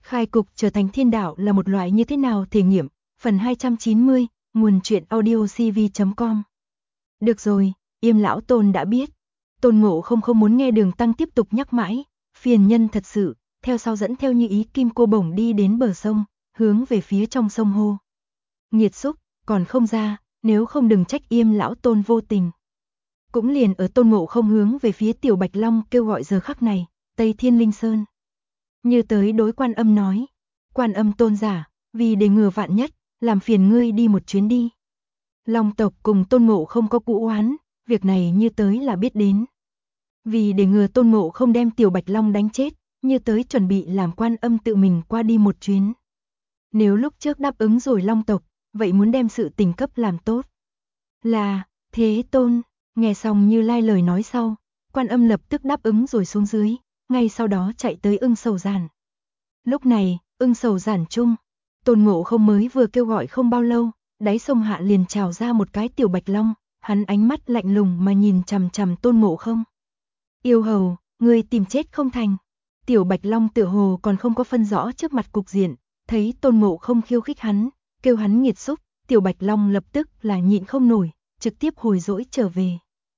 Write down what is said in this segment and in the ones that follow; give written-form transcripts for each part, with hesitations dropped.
Khai cục trở thành thiên đạo là một loại như thế nào thể nghiệm, phần 290, nguồn truyện audio cv.com. Được rồi, Yêm lão Tôn đã biết. Tôn Ngộ không muốn nghe Đường Tăng tiếp tục nhắc mãi, phiền nhân thật sự, theo sau dẫn theo Như Ý Kim Cô Bổng đi đến bờ sông, hướng về phía trong sông hô. Nghiệt xúc, còn không ra, nếu không đừng trách Yêm lão Tôn vô tình. Cũng liền ở Tôn Ngộ không hướng về phía Tiểu Bạch Long kêu gọi giờ khắc này, Tây Thiên Linh Sơn. Như tới đối Quan Âm nói, Quan Âm tôn giả, vì để ngừa vạn nhất, làm phiền ngươi đi một chuyến đi. Long tộc cùng Tôn Ngộ không có cũ oán, việc này Như tới là biết đến. Vì để ngừa Tôn Ngộ không đem Tiểu Bạch Long đánh chết, Như tới chuẩn bị làm Quan Âm tự mình qua đi một chuyến. Nếu lúc trước đáp ứng rồi Long tộc, vậy muốn đem sự tình cấp làm tốt. Là, Thế Tôn, nghe xong Như Lai lời nói sau, Quan Âm lập tức đáp ứng rồi xuống dưới, ngay sau đó chạy tới Ưng Sầu Giản. Lúc này, Ưng Sầu Giản chung, Tôn Ngộ không mới vừa kêu gọi không bao lâu, đáy sông hạ liền trào ra một cái Tiểu Bạch Long, hắn ánh mắt lạnh lùng mà nhìn chằm chằm Tôn Ngộ không. Yêu hầu, ngươi tìm chết không thành. Tiểu Bạch Long tựa hồ còn không có phân rõ trước mặt cục diện, thấy Tôn Ngộ không khiêu khích hắn, kêu hắn nghiệt xúc, Tiểu Bạch Long lập tức là nhịn không nổi, trực tiếp hồi dỗi trở về.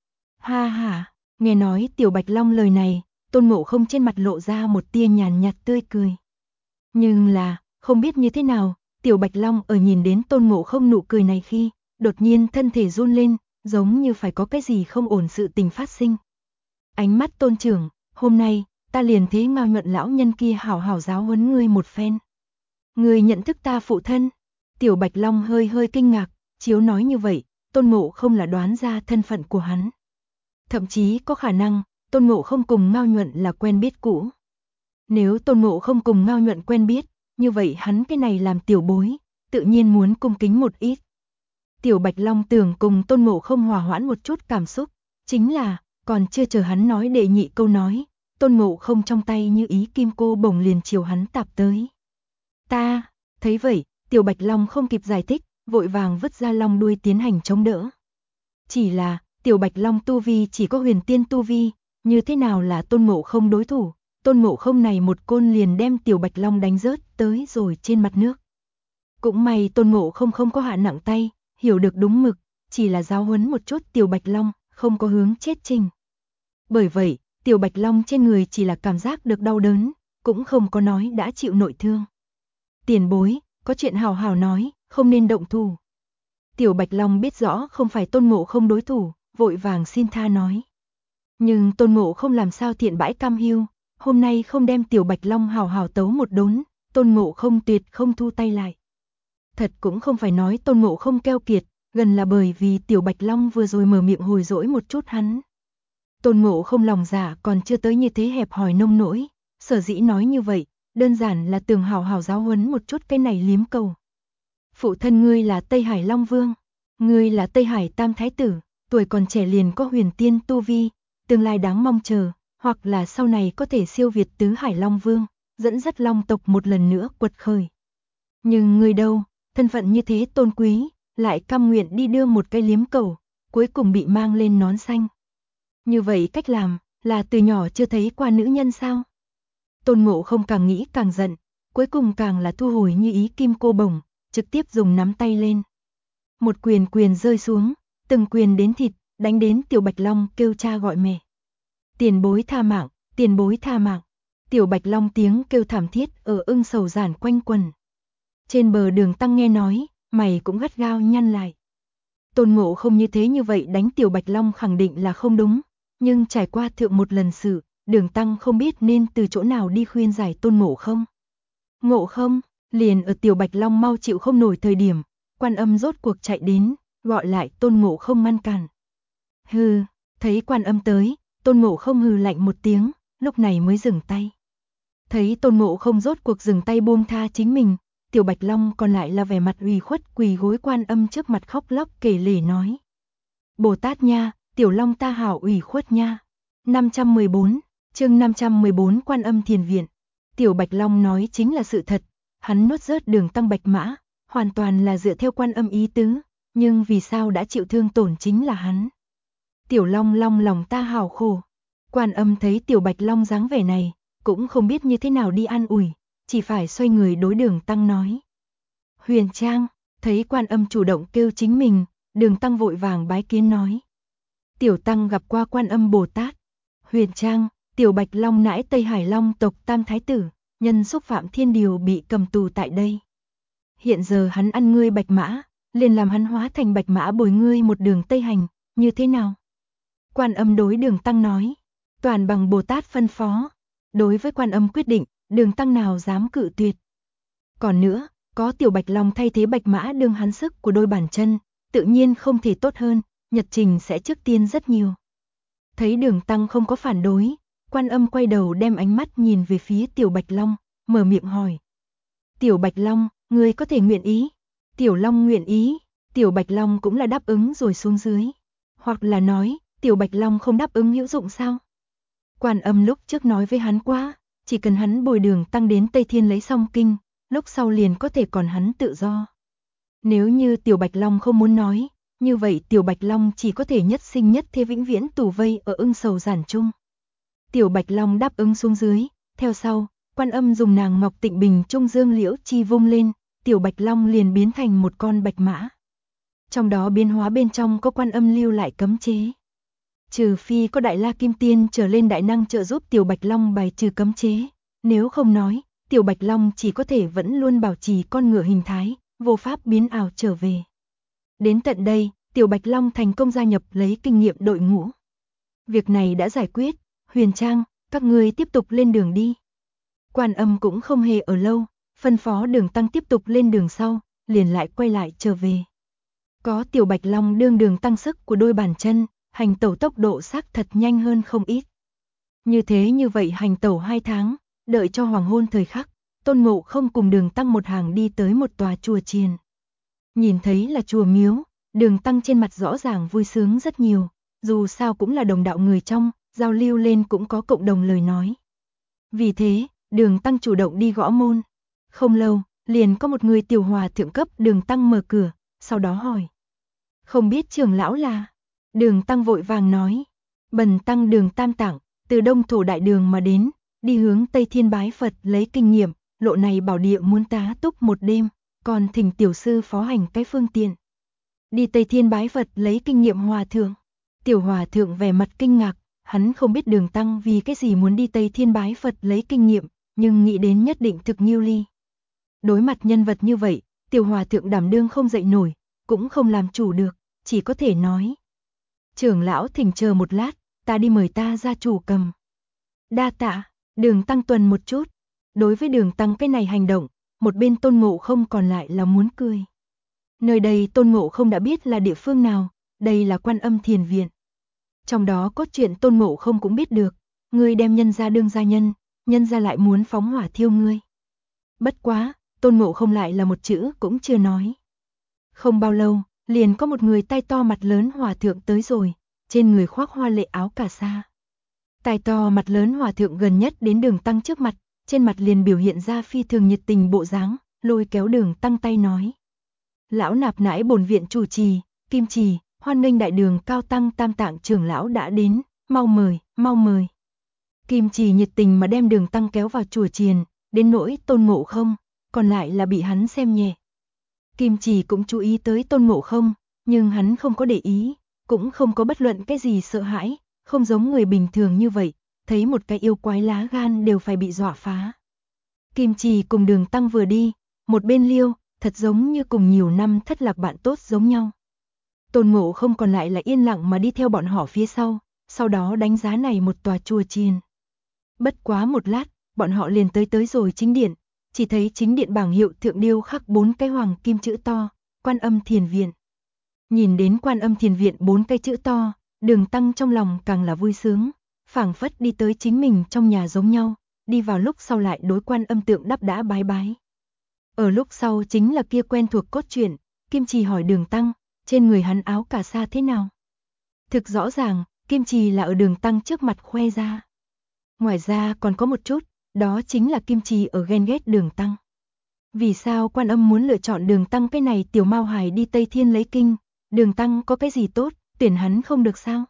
Ha ha, nghe nói Tiểu Bạch Long lời này, Tôn Ngộ không trên mặt lộ ra một tia nhàn nhạt tươi cười. Nhưng là, không biết như thế nào, Tiểu Bạch Long ở nhìn đến Tôn Ngộ không nụ cười này khi, đột nhiên thân thể run lên, giống như phải có cái gì không ổn sự tình phát sinh. Ánh mắt Tôn trưởng, hôm nay, ta liền thế Ngao Nhuận lão nhân kia hảo hảo giáo huấn ngươi một phen. Ngươi nhận thức ta phụ thân? Tiểu Bạch Long hơi hơi kinh ngạc, chiếu nói như vậy, Tôn Ngộ không là đoán ra thân phận của hắn. Thậm chí có khả năng, Tôn Ngộ không cùng Ngao Nhuận là quen biết cũ. Nếu Tôn Ngộ không cùng Ngao Nhuận quen biết, như vậy hắn cái này làm tiểu bối, tự nhiên muốn cung kính một ít. Tiểu Bạch Long tưởng cùng Tôn Ngộ không hòa hoãn một chút cảm xúc, chính là, còn chưa chờ hắn nói đệ nhị câu nói, Tôn Ngộ không trong tay Như Ý Kim Cô Bổng liền chiều hắn tạp tới. Ta, thấy vậy, Tiểu Bạch Long không kịp giải thích, vội vàng vứt ra long đuôi tiến hành chống đỡ. Chỉ là, Tiểu Bạch Long tu vi chỉ có huyền tiên tu vi, như thế nào là Tôn Ngộ không đối thủ, Tôn Ngộ không này một côn liền đem Tiểu Bạch Long đánh rớt tới rồi trên mặt nước. Cũng may Tôn Ngộ không có hạ nặng tay, hiểu được đúng mực, chỉ là giáo huấn một chút Tiểu Bạch Long, không có hướng chết trình. Bởi vậy, Tiểu Bạch Long trên người chỉ là cảm giác được đau đớn, cũng không có nói đã chịu nội thương. Tiền bối, có chuyện hào hào nói, không nên động thủ. Tiểu Bạch Long biết rõ không phải Tôn Ngộ không đối thủ, vội vàng xin tha nói. Nhưng Tôn Ngộ không làm sao thiện bãi cam hiu, hôm nay không đem Tiểu Bạch Long hào hào tấu một đốn, Tôn Ngộ không tuyệt không thu tay lại. Thật cũng không phải nói Tôn Ngộ không keo kiệt, gần là bởi vì Tiểu Bạch Long vừa rồi mở miệng hồi dỗi một chút hắn. Tôn Ngộ không lòng dạ còn chưa tới như thế hẹp hòi nông nỗi, sở dĩ nói như vậy, đơn giản là tưởng hào hào giáo huấn một chút cái này liếm cầu. Phụ thân ngươi là Tây Hải Long Vương, ngươi là Tây Hải Tam Thái Tử, tuổi còn trẻ liền có huyền tiên tu vi, tương lai đáng mong chờ, hoặc là sau này có thể siêu việt Tứ Hải Long Vương, dẫn dắt Long tộc một lần nữa quật khởi. Nhưng ngươi đâu, thân phận như thế tôn quý, lại cam nguyện đi đưa một cái liếm cầu, cuối cùng bị mang lên nón xanh. Như vậy cách làm, là từ nhỏ chưa thấy qua nữ nhân sao? Tôn Ngộ không càng nghĩ càng giận, cuối cùng càng là thu hồi Như Ý Kim Cô Bổng, trực tiếp dùng nắm tay lên. Một quyền quyền rơi xuống, từng quyền đến thịt, đánh đến Tiểu Bạch Long kêu cha gọi mẹ. Tiền bối tha mạng, tiền bối tha mạng. Tiểu Bạch Long tiếng kêu thảm thiết ở Ưng Sầu Giản quanh quần. Trên bờ Đường Tăng nghe nói, mày cũng gắt gao nhăn lại. Tôn Ngộ không như thế như vậy đánh Tiểu Bạch Long khẳng định là không đúng, nhưng trải qua thượng một lần sự, Đường Tăng không biết nên từ chỗ nào đi khuyên giải Tôn Ngộ không. Ngộ không, liền ở Tiểu Bạch Long mau chịu không nổi thời điểm, Quan Âm rốt cuộc chạy đến, gọi lại Tôn Ngộ không ngăn cản. Hừ, thấy Quan Âm tới, Tôn Ngộ không hừ lạnh một tiếng, lúc này mới dừng tay. Thấy Tôn Ngộ không rốt cuộc dừng tay buông tha chính mình, Tiểu Bạch Long còn lại là vẻ mặt ủy khuất quỳ gối Quan Âm trước mặt khóc lóc kể lể nói. Bồ Tát nha, Tiểu Long ta hảo ủy khuất nha. 514, chương 514 Quan Âm Thiền Viện. Tiểu Bạch Long nói chính là sự thật, hắn nuốt rớt Đường Tăng bạch mã, hoàn toàn là dựa theo Quan Âm ý tứ, nhưng vì sao đã chịu thương tổn chính là hắn. Tiểu Long Long lòng ta hào khổ. Quan Âm thấy Tiểu Bạch Long dáng vẻ này, cũng không biết như thế nào đi an ủi, chỉ phải xoay người đối Đường Tăng nói. Huyền Trang, thấy Quan Âm chủ động kêu chính mình, Đường Tăng vội vàng bái kiến nói. Tiểu Tăng gặp qua Quan Âm Bồ Tát. Huyền Trang, Tiểu Bạch Long nãi Tây Hải Long tộc Tam Thái Tử, nhân xúc phạm thiên điều bị cầm tù tại đây. Hiện giờ hắn ăn ngươi bạch mã, liền làm hắn hóa thành bạch mã bồi ngươi một đường Tây hành, như thế nào? Quan Âm đối Đường Tăng nói, toàn bằng Bồ Tát phân phó. Đối với Quan Âm quyết định, Đường Tăng nào dám cự tuyệt. Còn nữa, có Tiểu Bạch Long thay thế bạch mã đương hắn sức của đôi bàn chân, tự nhiên không thể tốt hơn, nhật trình sẽ trước tiên rất nhiều. Thấy Đường Tăng không có phản đối, Quan Âm quay đầu đem ánh mắt nhìn về phía Tiểu Bạch Long, mở miệng hỏi. Tiểu Bạch Long, ngươi có thể nguyện ý? Tiểu Long nguyện ý, Tiểu Bạch Long cũng là đáp ứng rồi xuống dưới. Hoặc là nói, Tiểu Bạch Long không đáp ứng hữu dụng sao? Quan Âm lúc trước nói với hắn quá, chỉ cần hắn bồi Đường Tăng đến Tây Thiên lấy xong kinh, lúc sau liền có thể còn hắn tự do. Nếu như Tiểu Bạch Long không muốn nói, như vậy Tiểu Bạch Long chỉ có thể nhất sinh nhất thế vĩnh viễn tù vây ở Ưng Sầu Giản chung. Tiểu Bạch Long đáp ứng xuống dưới, theo sau, Quan Âm dùng nàng Ngọc Tịnh Bình trung dương liễu chi vung lên, Tiểu Bạch Long liền biến thành một con bạch mã. Trong đó biến hóa bên trong có Quan Âm lưu lại cấm chế. Trừ phi có Đại La Kim Tiên trở lên đại năng trợ giúp Tiểu Bạch Long bài trừ cấm chế, nếu không nói, Tiểu Bạch Long chỉ có thể vẫn luôn bảo trì con ngựa hình thái, vô pháp biến ảo trở về. Đến tận đây, Tiểu Bạch Long thành công gia nhập lấy kinh nghiệm đội ngũ. Việc này đã giải quyết, Huyền Trang, các ngươi tiếp tục lên đường đi. Quan Âm cũng không hề ở lâu, phân phó Đường Tăng tiếp tục lên đường sau, liền lại quay lại trở về. Có Tiểu Bạch Long đương Đường Tăng sức của đôi bàn chân, hành tẩu tốc độ xác thật nhanh hơn không ít. Như vậy hành tẩu 2 tháng, đợi cho hoàng hôn thời khắc, Tôn Ngộ Không cùng Đường Tăng một hàng đi tới một tòa chùa chiền. Nhìn thấy là chùa miếu, Đường Tăng trên mặt rõ ràng vui sướng rất nhiều, dù sao cũng là đồng đạo người trong, giao lưu lên cũng có cộng đồng lời nói. Vì thế, Đường Tăng chủ động đi gõ môn. Không lâu, liền có một người tiểu hòa thượng cấp Đường Tăng mở cửa, sau đó hỏi. Không biết trưởng lão là? Đường Tăng vội vàng nói. Bần Tăng Đường Tam Tạng, từ Đông Thổ Đại Đường mà đến, đi hướng Tây Thiên bái Phật lấy kinh nghiệm, lộ này bảo địa muốn tá túc một đêm, còn thỉnh tiểu sư phó hành cái phương tiện. Đi Tây Thiên bái Phật lấy kinh nghiệm hòa thượng. Tiểu hòa thượng vẻ mặt kinh ngạc, hắn không biết Đường Tăng vì cái gì muốn đi Tây Thiên bái Phật lấy kinh nghiệm, nhưng nghĩ đến nhất định thực nghiêu ly. Đối mặt nhân vật như vậy, tiểu hòa thượng đảm đương không dậy nổi, cũng không làm chủ được, chỉ có thể nói. Trưởng lão thỉnh chờ một lát, ta đi mời ta gia chủ cầm. Đa tạ, Đường Tăng tuần một chút. Đối với Đường Tăng cái này hành động, một bên Tôn Ngộ Không còn lại là muốn cười. Nơi đây Tôn Ngộ Không đã biết là địa phương nào, đây là Quan Âm Thiền Viện. Trong đó có chuyện Tôn Ngộ Không cũng biết được, ngươi đem nhân gia đương gia nhân, nhân gia lại muốn phóng hỏa thiêu ngươi. Bất quá, Tôn Ngộ Không lại là một chữ cũng chưa nói. Không bao lâu, liền có một người tay to mặt lớn hòa thượng tới rồi, trên người khoác hoa lệ áo cà sa. Tay to mặt lớn hòa thượng gần nhất đến Đường Tăng trước mặt, trên mặt liền biểu hiện ra phi thường nhiệt tình bộ dáng, lôi kéo Đường Tăng tay nói. Lão nạp nãi bổn viện chủ trì, Kim Trì, hoan nghênh đại đường cao tăng Tam Tạng trưởng lão đã đến, mau mời, mau mời. Kim Trì nhiệt tình mà đem Đường Tăng kéo vào chùa chiền, đến nỗi Tôn Ngộ Không, còn lại là bị hắn xem nhẹ. Kim Trì cũng chú ý tới Tôn Ngộ Không, nhưng hắn không có để ý, cũng không có bất luận cái gì sợ hãi, không giống người bình thường như vậy, thấy một cái yêu quái lá gan đều phải bị dọa phá. Kim Trì cùng Đường Tăng vừa đi, một bên liêu, thật giống như cùng nhiều năm thất lạc bạn tốt giống nhau. Tôn Ngộ Không còn lại là yên lặng mà đi theo bọn họ phía sau đó đánh giá này một tòa chùa chiền. Bất quá một lát, bọn họ liền tới rồi chính điện, chỉ thấy chính điện bảng hiệu thượng điêu khắc 4 cái hoàng kim chữ to, Quan Âm Thiền Viện. Nhìn đến Quan Âm Thiền Viện 4 cái chữ to, Đường Tăng trong lòng càng là vui sướng, phảng phất đi tới chính mình trong nhà giống nhau, đi vào lúc sau lại đối Quan Âm tượng đắp đã bái bái. Ở lúc sau chính là kia quen thuộc cốt truyện, Kim Trì hỏi Đường Tăng, trên người hắn áo cà sa thế nào? Thực rõ ràng, Kim Trì là ở Đường Tăng trước mặt khoe ra. Ngoài ra còn có một chút, đó chính là Kim Trì ở ghen ghét Đường Tăng. Vì sao Quan Âm muốn lựa chọn Đường Tăng cái này tiểu mao hài đi Tây Thiên lấy kinh, Đường Tăng có cái gì tốt, tuyển hắn không được sao?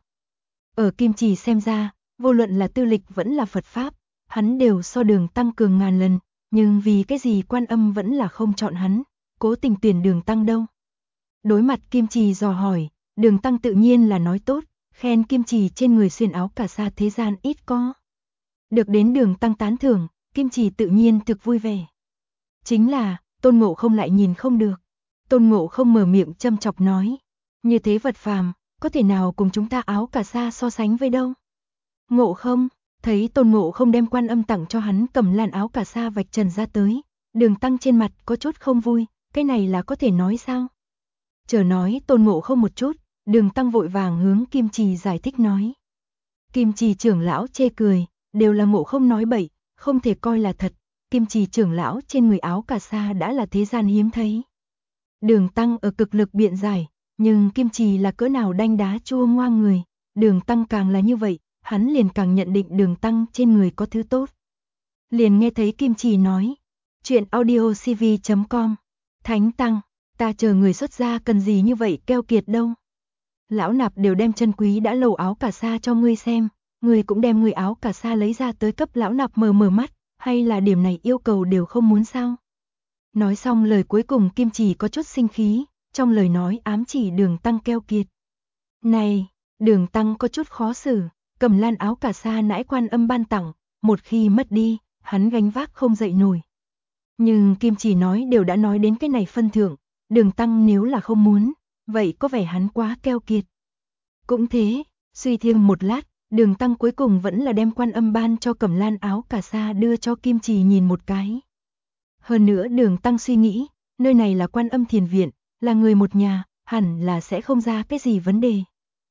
Ở Kim Trì xem ra, vô luận là tư lịch vẫn là Phật Pháp, hắn đều so Đường Tăng cường ngàn lần, Nhưng vì cái gì Quan Âm vẫn là không chọn hắn, cố tình tuyển Đường Tăng đâu? Đối mặt Kim Trì dò hỏi, Đường Tăng tự nhiên là nói tốt, khen Kim Trì trên người xuyên áo cà sa thế gian ít có. Được đến Đường Tăng tán thưởng, Kim Trì tự nhiên thực vui vẻ. Chính là, Tôn Ngộ Không lại nhìn không được. Tôn Ngộ Không mở miệng châm chọc nói, như thế vật phàm, có thể nào cùng chúng ta áo cà sa so sánh với đâu? Ngộ Không, thấy Tôn Ngộ Không đem Quan Âm tặng cho hắn cầm làn áo cà sa vạch trần ra tới, Đường Tăng trên mặt có chút không vui, cái này là có thể nói sao? Chờ nói Tôn Ngộ Không một chút, Đường Tăng vội vàng hướng Kim Trì giải thích nói. Kim Trì trưởng lão chê cười, đều là Ngộ Không nói bậy, không thể coi là thật, Kim Trì trưởng lão trên người áo cà sa đã là thế gian hiếm thấy. Đường Tăng ở cực lực biện giải, nhưng Kim Trì là cỡ nào đanh đá chua ngoa người, Đường Tăng càng là như vậy, hắn liền càng nhận định Đường Tăng trên người có thứ tốt. Liền nghe thấy Kim Trì nói, chuyện audiocv.com, Thánh Tăng, ta chờ người xuất gia cần gì như vậy keo kiệt đâu. Lão nạp đều đem chân quý đã lâu áo cà sa cho ngươi xem, ngươi cũng đem người áo cà sa lấy ra tới cấp lão nạp mờ mắt, hay là điểm này yêu cầu đều không muốn sao? Nói xong lời cuối cùng Kim Trì có chút sinh khí, trong lời nói ám chỉ Đường Tăng keo kiệt. Này, Đường Tăng có chút khó xử, cầm lan áo cà sa nãy Quan Âm ban tặng, một khi mất đi, hắn gánh vác không dậy nổi. Nhưng Kim Trì nói đều đã nói đến cái này phân thượng, Đường Tăng nếu là không muốn, vậy có vẻ hắn quá keo kiệt. Cũng thế, suy thêm một lát, Đường Tăng cuối cùng vẫn là đem Quan Âm ban cho cẩm lan áo cà sa đưa cho Kim Trì nhìn một cái. Hơn nữa Đường Tăng suy nghĩ, nơi này là Quan Âm thiền viện, là người một nhà, hẳn là sẽ không ra cái gì vấn đề.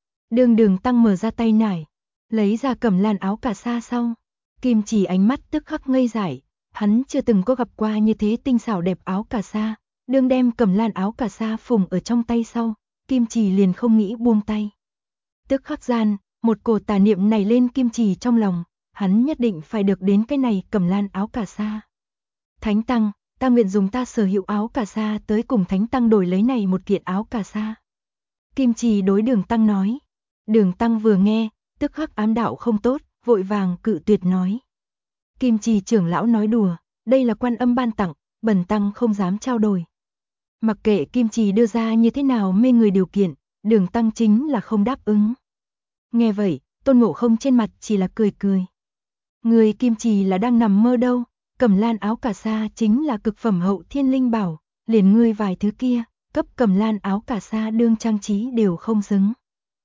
Đường Tăng mở ra tay nải, lấy ra cẩm lan áo cà sa sau, Kim Trì ánh mắt tức khắc ngây dại, hắn chưa từng có gặp qua như thế tinh xảo đẹp áo cà sa, đương đem cẩm lan áo cà sa phùng ở trong tay sau, Kim Trì liền không nghĩ buông tay. Tức khắc gian, một cổ tà niệm này lên Kim Trì trong lòng, hắn nhất định phải được đến cái này cẩm lan áo cà sa. Thánh Tăng, ta nguyện dùng ta sở hữu áo cà sa tới cùng Thánh Tăng đổi lấy này một kiện áo cà sa. Kim Trì đối Đường Tăng nói. Đường Tăng vừa nghe, tức khắc ám đạo không tốt, vội vàng cự tuyệt nói. Kim Trì trưởng lão nói đùa, đây là Quan Âm ban tặng, bần tăng không dám trao đổi. Mặc kệ Kim Trì đưa ra như thế nào mê người điều kiện, Đường Tăng chính là không đáp ứng. Nghe vậy, Tôn Ngộ Không trên mặt chỉ là cười cười. Người Kim Trì là đang nằm mơ đâu, cẩm lan áo cà sa chính là cực phẩm hậu thiên linh bảo, liền ngươi vài thứ kia, cấp cẩm lan áo cà sa đương trang trí đều không xứng.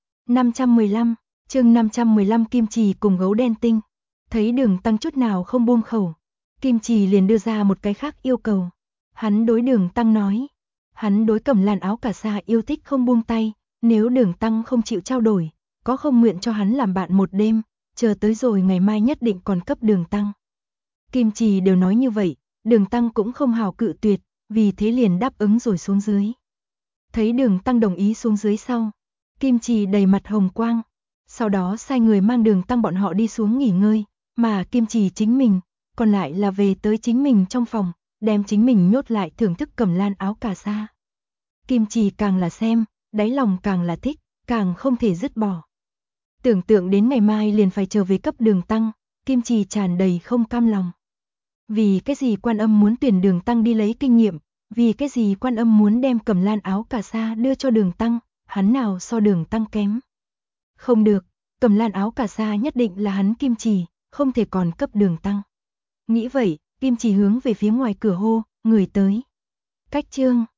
515, chương 515 Kim Trì cùng gấu đen tinh. Thấy Đường Tăng chút nào không buông khẩu, Kim Trì liền đưa ra một cái khác yêu cầu. Hắn đối Đường Tăng nói, hắn đối cẩm lan áo cà sa yêu thích không buông tay, nếu Đường Tăng không chịu trao đổi, có không nguyện cho hắn làm bạn một đêm, chờ tới rồi ngày mai nhất định còn cấp Đường Tăng. Kim Trì đều nói như vậy, Đường Tăng cũng không hào cự tuyệt, vì thế liền đáp ứng rồi xuống dưới. Thấy Đường Tăng đồng ý xuống dưới sau, Kim Trì đầy mặt hồng quang, sau đó sai người mang Đường Tăng bọn họ đi xuống nghỉ ngơi, mà Kim Trì chính mình, còn lại là về tới chính mình trong phòng, đem chính mình nhốt lại thưởng thức cẩm lan áo cà sa. Kim Trì càng là xem, đáy lòng càng là thích, càng không thể dứt bỏ. Tưởng tượng đến ngày mai liền phải trở về cấp Đường Tăng, Kim Trì tràn đầy không cam lòng. Vì cái gì Quan Âm muốn tuyển Đường Tăng đi lấy kinh nghiệm, vì cái gì Quan Âm muốn đem cẩm lan áo cà sa đưa cho Đường Tăng, hắn nào so Đường Tăng kém. Không được, cẩm lan áo cà sa nhất định là hắn Kim Trì, không thể còn cấp Đường Tăng. Nghĩ vậy, Kim Trì hướng về phía ngoài cửa hô, người tới. Cách chương